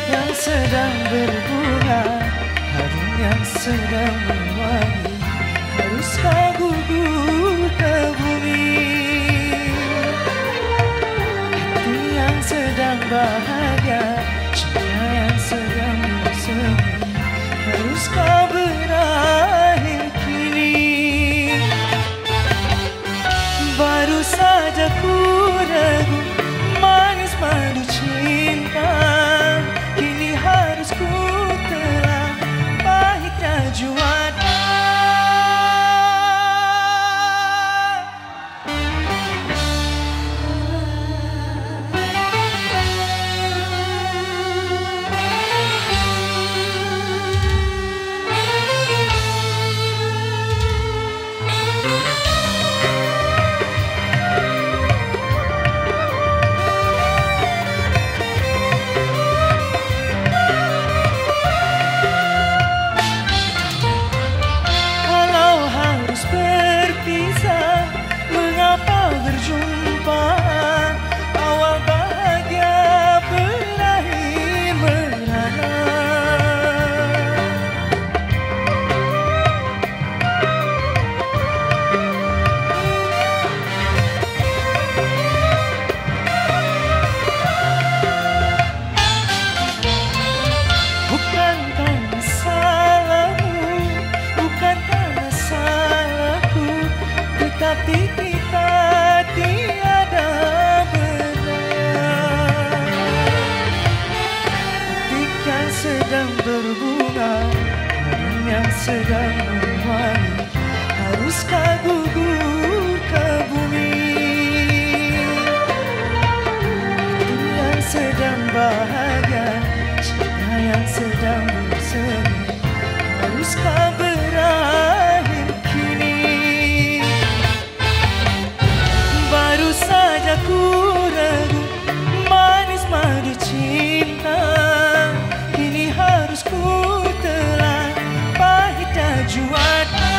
yang sedang berbunga, harum yang sedang mewangi, haruskah gugur ke bumi? Hati yang sedang bahagia, cinta yang sedang bersemi, haruskah berakhir kini? Baru saja ku ragu manis madu cinta, kini harus ku telan pahitnya juara. Berjumpa, awal bahagia berakhir merana. Bukan karena salahmu, bukan karena salahku, tetapi kita tiada berdaya. Hati yang sedang berbunga, harum yang sedang mewangi, haruskah gugur ke bumi? Hati yang sedang bahagia, cinta yang sedang bersemi, haruskah berakhir kini? Baru saja ku ragu manis madu cinta, kini harus ku telan pahitnya juara.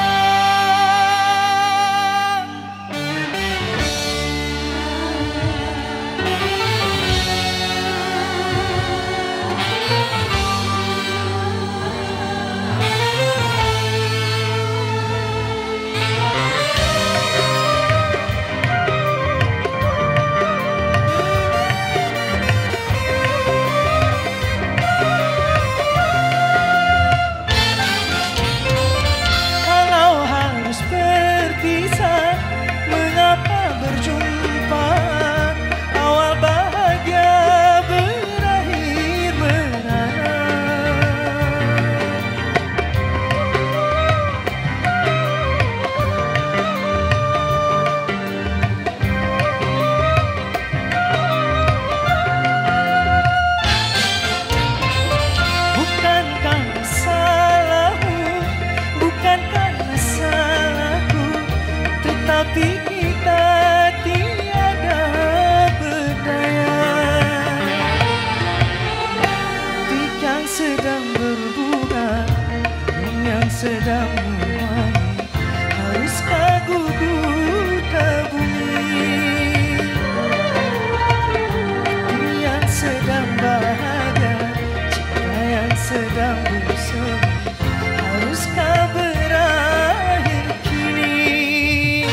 Berjumpa, awal bahagia berakhir merana. Bukan karena salahmu, bukan karena salahku, tetapi kita tiada berdaya. Hati yang sedang berbunga, harum yang sedang mewangi, haruskah gugur ke bumi? Hati yang sedang bahagia, cinta yang sedang bersemi, haruskah berakhir kini?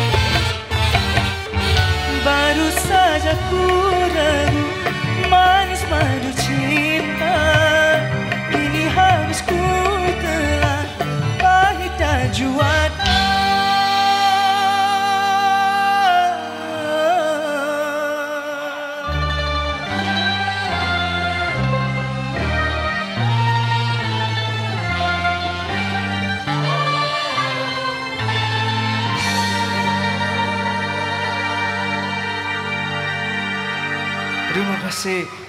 Baru saja ku ragu manis madu cinta, kini harus ku telan pahitnya juara. Terima kasih.